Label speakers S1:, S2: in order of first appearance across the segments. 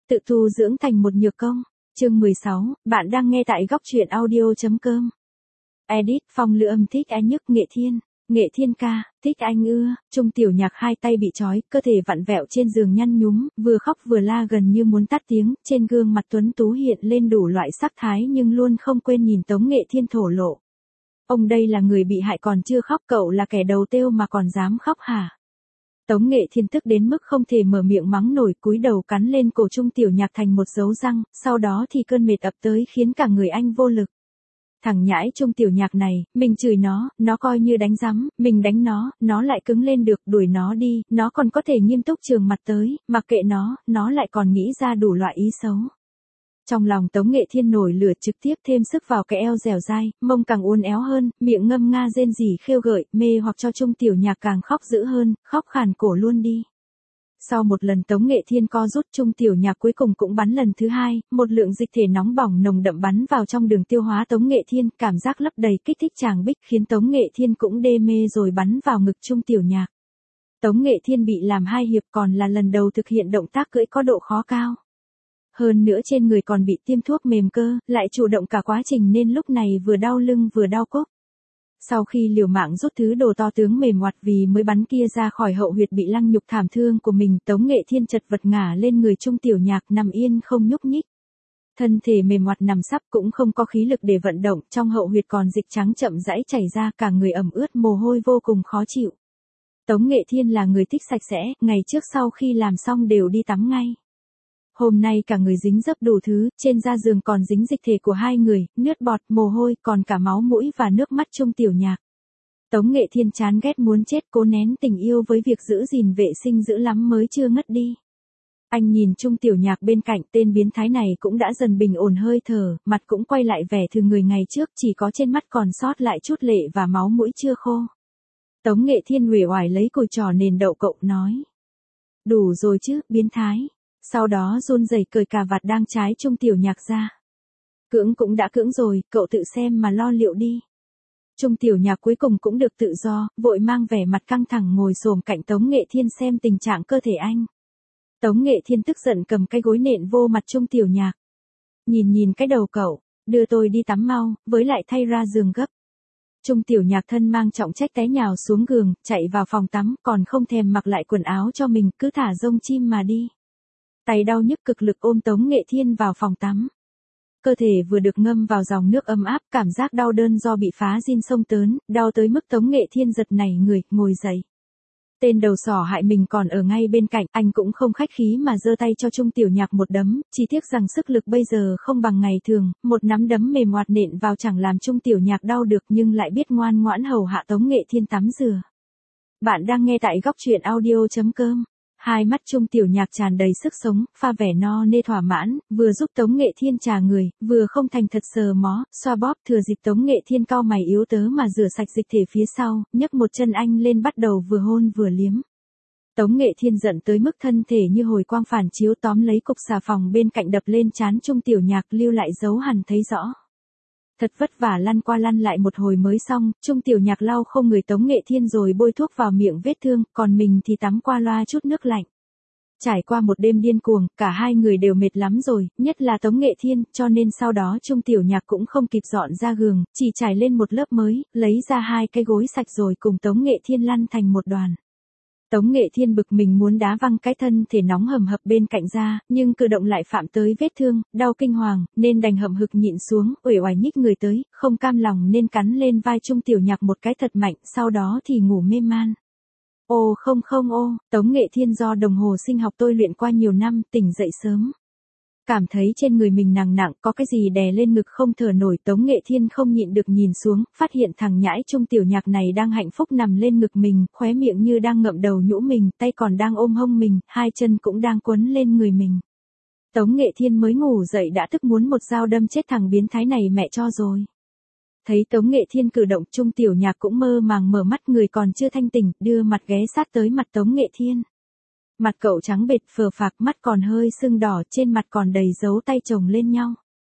S1: Tự tu dưỡng thành một nhược công. Chương 16, bạn đang nghe tại góc truyện audio.com. Edit Phong Lữ âm thích anh nhức Nghệ Thiên. Nghệ Thiên ca, thích anh ưa. Trung Tiểu Nhạc hai tay bị trói, cơ thể vặn vẹo trên giường nhăn nhúm, vừa khóc vừa la gần như muốn tắt tiếng, trên gương mặt tuấn tú hiện lên đủ loại sắc thái nhưng luôn không quên nhìn Tống Nghệ Thiên thổ lộ. Ông đây là người bị hại còn chưa khóc, cậu là kẻ đầu têu mà còn dám khóc hả? Tống Nghệ Thiên tức đến mức không thể mở miệng mắng nổi, cúi đầu cắn lên cổ Trung Tiểu Nhạc thành một dấu răng, sau đó thì cơn mệt ập tới khiến cả người anh vô lực. Thằng nhãi Trung Tiểu Nhạc này, mình chửi nó coi như đánh rắm, mình đánh nó lại cứng lên được, đuổi nó đi, nó còn có thể nghiêm túc trường mặt tới, mặc kệ nó lại còn nghĩ ra đủ loại ý xấu. Trong lòng Tống Nghệ Thiên nổi lửa, trực tiếp thêm sức vào cái eo dẻo dai, mông càng uốn éo hơn, miệng ngâm nga rên rỉ khêu gợi, mê hoặc cho Trung Tiểu Nhạc càng khóc dữ hơn, khóc khàn cổ luôn đi. Sau một lần Tống Nghệ Thiên co rút, Trung Tiểu Nhạc cuối cùng cũng bắn lần thứ hai, một lượng dịch thể nóng bỏng nồng đậm bắn vào trong đường tiêu hóa Tống Nghệ Thiên, cảm giác lấp đầy kích thích tràng bích khiến Tống Nghệ Thiên cũng đê mê rồi bắn vào ngực Trung Tiểu Nhạc. Tống Nghệ Thiên bị làm 2 hiệp, còn là lần đầu thực hiện động tác cưỡi có độ khó cao. Hơn nữa trên người còn bị tiêm thuốc mềm cơ, lại chủ động cả quá trình nên lúc này vừa đau lưng vừa đau cốt. Sau khi liều mạng rút thứ đồ to tướng mềm oặt vì mới bắn kia ra khỏi hậu huyệt bị lăng nhục thảm thương của mình, Tống Nghệ Thiên chật vật ngả lên người Trung Tiểu Nhạc nằm yên không nhúc nhích. Thân thể mềm oặt nằm sấp cũng không có khí lực để vận động, trong hậu huyệt còn dịch trắng chậm rãi chảy ra, cả người ẩm ướt mồ hôi vô cùng khó chịu. Tống Nghệ Thiên là người thích sạch sẽ, ngày trước sau khi làm xong đều đi tắm ngay. Hôm nay cả người dính dấp đủ thứ, trên da giường còn dính dịch thể của 2 người, nước bọt, mồ hôi, còn cả máu mũi và nước mắt Trung Tiểu Nhạc. Tống Nghệ Thiên chán ghét muốn chết, cố nén tình yêu với việc giữ gìn vệ sinh dữ lắm mới chưa ngất đi. Anh nhìn Trung Tiểu Nhạc bên cạnh, tên biến thái này cũng đã dần bình ổn hơi thở, mặt cũng quay lại vẻ thường người ngày trước, chỉ có trên mắt còn sót lại chút lệ và máu mũi chưa khô. Tống Nghệ Thiên uể oải lấy cùi trò nền đậu cậu nói. Đủ rồi chứ, biến thái. Sau đó run rẩy cởi cà vạt đang trái Trung Tiểu Nhạc ra. Cưỡng cũng đã cưỡng rồi, cậu tự xem mà lo liệu đi. Trung Tiểu Nhạc cuối cùng cũng được tự do, vội mang vẻ mặt căng thẳng ngồi xổm cạnh Tống Nghệ Thiên xem tình trạng cơ thể anh. Tống Nghệ Thiên tức giận cầm cái gối nện vô mặt Trung Tiểu Nhạc. Nhìn cái đầu cậu, đưa tôi đi tắm mau, với lại thay ra giường gấp. Trung Tiểu Nhạc thân mang trọng trách té nhào xuống giường, chạy vào phòng tắm, còn không thèm mặc lại quần áo cho mình, cứ thả rông chim mà đi. Tay đau nhức cực lực ôm Tống Nghệ Thiên vào phòng tắm. Cơ thể vừa được ngâm vào dòng nước ấm áp, cảm giác đau đớn do bị phá rin xông tớn, đau tới mức Tống Nghệ Thiên giật nảy người, ngồi dậy. Tên đầu sỏ hại mình còn ở ngay bên cạnh, anh cũng không khách khí mà giơ tay cho Trung Tiểu Nhạc một đấm, chỉ tiếc rằng sức lực bây giờ không bằng ngày thường, một nắm đấm mềm oạt nện vào chẳng làm Trung Tiểu Nhạc đau được nhưng lại biết ngoan ngoãn hầu hạ Tống Nghệ Thiên tắm rửa. Bạn đang nghe tại góc truyện audio.com. Hai mắt Trung Tiểu Nhạc tràn đầy sức sống, pha vẻ no nê thỏa mãn, vừa giúp Tống Nghệ Thiên trà người, vừa không thành thật sờ mó, xoa bóp, thừa dịp Tống Nghệ Thiên cau mày yếu tớ mà rửa sạch dịch thể phía sau, nhấc một chân anh lên bắt đầu vừa hôn vừa liếm. Tống Nghệ Thiên giận tới mức thân thể như hồi quang phản chiếu, tóm lấy cục xà phòng bên cạnh đập lên trán Trung Tiểu Nhạc, lưu lại dấu hằn thấy rõ. Thật vất vả lăn qua lăn lại một hồi mới xong, Trung Tiểu Nhạc lau không người Tống Nghệ Thiên rồi bôi thuốc vào miệng vết thương, còn mình thì tắm qua loa chút nước lạnh. Trải qua một đêm điên cuồng, cả hai người đều mệt lắm rồi, nhất là Tống Nghệ Thiên, cho nên sau đó Trung Tiểu Nhạc cũng không kịp dọn ra giường, chỉ trải lên một lớp mới, lấy ra 2 cái gối sạch rồi cùng Tống Nghệ Thiên lăn thành một đoàn. Tống Nghệ Thiên bực mình muốn đá văng cái thân thể nóng hầm hập bên cạnh ra, nhưng cử động lại phạm tới vết thương, đau kinh hoàng, nên đành hậm hực nhịn xuống, uể oải nhích người tới, không cam lòng nên cắn lên vai Trung Tiểu Nhạc một cái thật mạnh, sau đó thì ngủ mê man. Ô không, Tống Nghệ Thiên do đồng hồ sinh học tôi luyện qua nhiều năm, tỉnh dậy sớm. Cảm thấy trên người mình nặng nặng, có cái gì đè lên ngực không thở nổi, Tống Nghệ Thiên không nhịn được nhìn xuống, phát hiện thằng nhãi Trung Tiểu Nhạc này đang hạnh phúc nằm lên ngực mình, khóe miệng như đang ngậm đầu nhũ mình, tay còn đang ôm hông mình, 2 chân cũng đang quấn lên người mình. Tống Nghệ Thiên mới ngủ dậy đã tức muốn một dao đâm chết thằng biến thái này mẹ cho rồi. Thấy Tống Nghệ Thiên cử động, Trung Tiểu Nhạc cũng mơ màng mở mắt, người còn chưa thanh tỉnh, đưa mặt ghé sát tới mặt Tống Nghệ Thiên. Mặt cậu trắng bệch phờ phạc, mắt còn hơi sưng đỏ, trên mặt còn đầy dấu tay chồng lên nhau.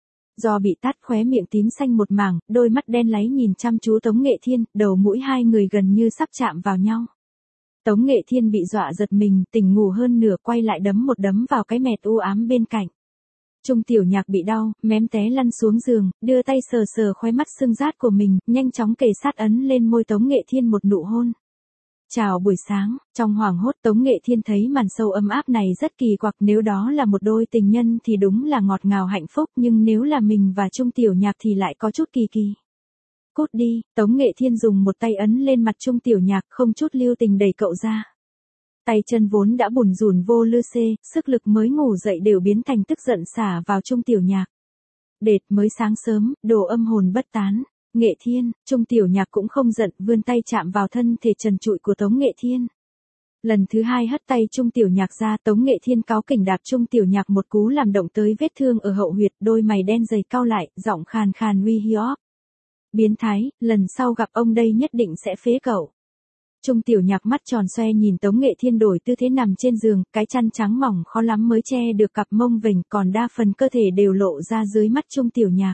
S1: Do bị tát khóe miệng tím xanh một mảng, đôi mắt đen láy nhìn chăm chú Tống Nghệ Thiên, đầu mũi 2 người gần như sắp chạm vào nhau. Tống Nghệ Thiên bị dọa giật mình, tỉnh ngủ hơn nửa quay lại đấm một đấm vào cái mẹt u ám bên cạnh. Trung Tiểu Nhạc bị đau, mém té lăn xuống giường, đưa tay sờ sờ khóe mắt sưng rát của mình, nhanh chóng kề sát ấn lên môi Tống Nghệ Thiên một nụ hôn. Chào buổi sáng, trong hoảng hốt Tống Nghệ Thiên thấy màn show ấm áp này rất kỳ quặc, nếu đó là một đôi tình nhân thì đúng là ngọt ngào hạnh phúc, nhưng nếu là mình và Trung Tiểu Nhạc thì lại có chút kỳ kỳ. Cút đi, Tống Nghệ Thiên dùng một tay ấn lên mặt Trung Tiểu Nhạc, không chút lưu tình đẩy cậu ra. Tay chân vốn đã bủn rủn vô lư xê, sức lực mới ngủ dậy đều biến thành tức giận xả vào Trung Tiểu Nhạc. Đệt mới sáng sớm, đồ âm hồn bất tán. Nghệ Thiên, Trung Tiểu Nhạc cũng không giận, vươn tay chạm vào thân thể trần trụi của Tống Nghệ Thiên. Lần thứ hai hất tay Trung Tiểu Nhạc ra, Tống Nghệ Thiên cáu kỉnh đạp Trung Tiểu Nhạc một cú làm động tới vết thương ở hậu huyệt, đôi mày đen dày cau lại, giọng khàn khàn uy hiếp. Biến thái, lần sau gặp ông đây nhất định sẽ phế cậu. Trung Tiểu Nhạc mắt tròn xoe nhìn Tống Nghệ Thiên đổi tư thế nằm trên giường, cái chăn trắng mỏng khó lắm mới che được cặp mông vểnh, còn đa phần cơ thể đều lộ ra dưới mắt Trung Tiểu Nhạc.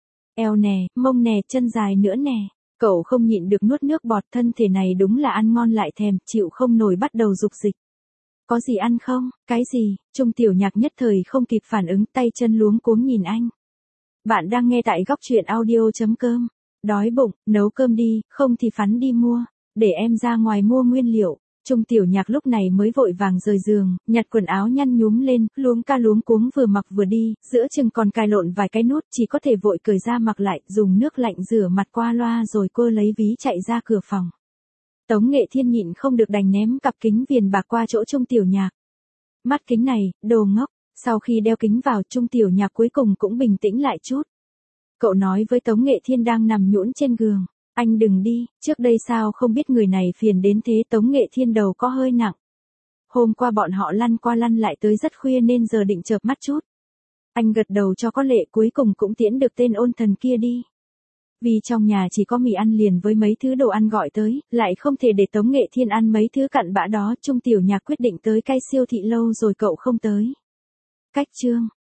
S1: Eo nè, mông nè, chân dài nữa nè. Cậu không nhịn được nuốt nước bọt, thân thể này đúng là ăn ngon lại thèm, chịu không nổi bắt đầu dục dịch. Có gì ăn không? Cái gì? Trung Tiểu Nhạc nhất thời không kịp phản ứng, tay chân luống cuống nhìn anh. Bạn đang nghe tại góc truyện audio.com. Đói bụng, nấu cơm đi, không thì phắn đi mua. Để em ra ngoài mua nguyên liệu. Trung Tiểu Nhạc lúc này mới vội vàng rời giường, nhặt quần áo nhăn nhúm lên, luống ca luống cuống vừa mặc vừa đi, giữa chừng còn cài lộn vài cái nút, chỉ có thể vội cởi ra mặc lại, dùng nước lạnh rửa mặt qua loa rồi cô lấy ví chạy ra cửa phòng. Tống Nghệ Thiên nhịn không được đành ném cặp kính viền bạc qua chỗ Trung Tiểu Nhạc. Mắt kính này, đồ ngốc. Sau khi đeo kính vào, Trung Tiểu Nhạc cuối cùng cũng bình tĩnh lại chút. Cậu nói với Tống Nghệ Thiên đang nằm nhũn trên giường. Anh đừng đi, trước đây sao không biết người này phiền đến thế. Tống Nghệ Thiên đầu có hơi nặng. Hôm qua bọn họ lăn qua lăn lại tới rất khuya nên giờ định chợp mắt chút. Anh gật đầu cho có lệ, cuối cùng cũng tiễn được tên ôn thần kia đi. Vì trong nhà chỉ có mì ăn liền với mấy thứ đồ ăn gọi tới, lại không thể để Tống Nghệ Thiên ăn mấy thứ cặn bã đó. Trung Tiểu Nhạc quyết định tới cái siêu thị lâu rồi cậu không tới. Cách chương.